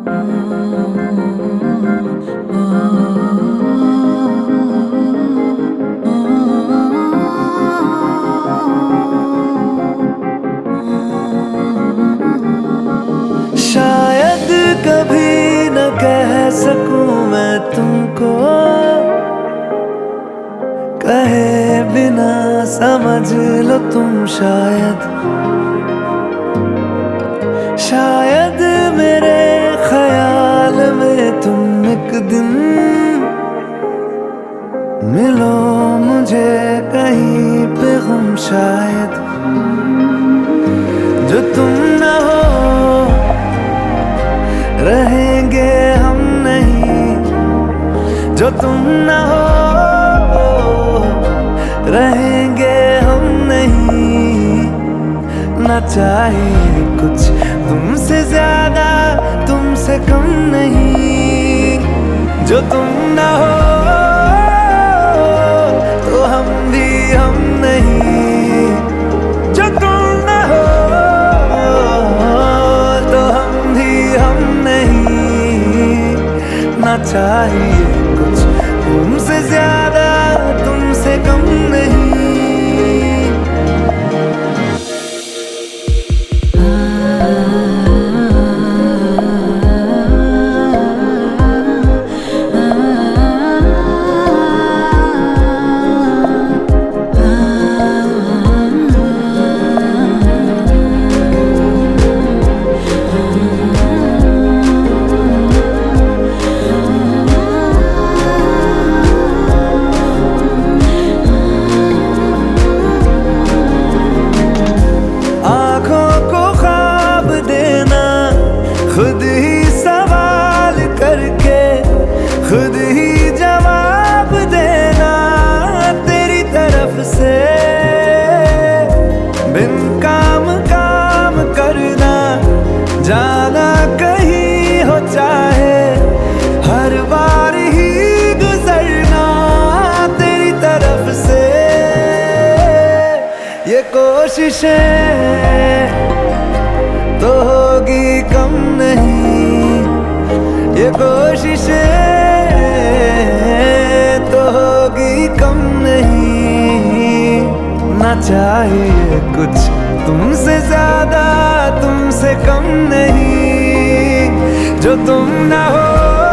शायद कभी न कह सकूं मैं तुमको, कहे बिना समझ लो तुम शायद मेरे ख्याल में तुम एक दिन मिलो मुझे कहीं पे गुम, शायद जो तुम न हो रहेंगे हम नहीं, जो तुम न हो रहेंगे हम नहीं। ना चाहिए कुछ तुमसे ज्यादा तुमसे कम नहीं, जो तुम न हो तो हम भी हम नहीं, जो तुम न हो तो हम भी हम नहीं। ना चाहिए कुछ तुमसे ज्यादा तुमसे कम नहीं। खुद ही सवाल करके खुद ही जवाब देना तेरी तरफ से, बिन काम करना जाना कहीं हो चाहे हर बार ही गुजरना तेरी तरफ से। ये कोशिशें तो होगी कम नहीं, ये कोशिशें तो होगी कम नहीं। ना चाहिए कुछ तुमसे ज्यादा तुमसे कम नहीं, जो तुम ना हो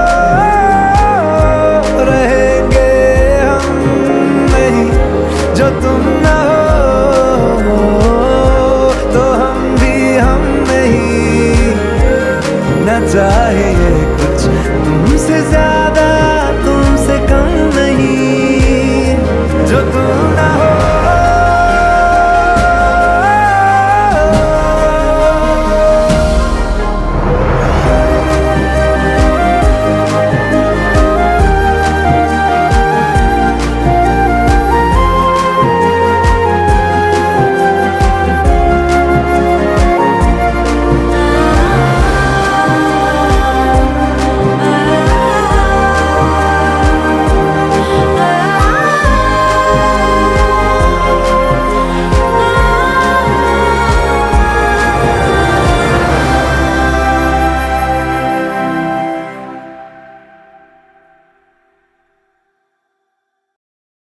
रहेंगे हम नहीं, जो तुम ना हो तो हम भी हम नहीं। ना चाहिए कुछ तुमसे ज्यादा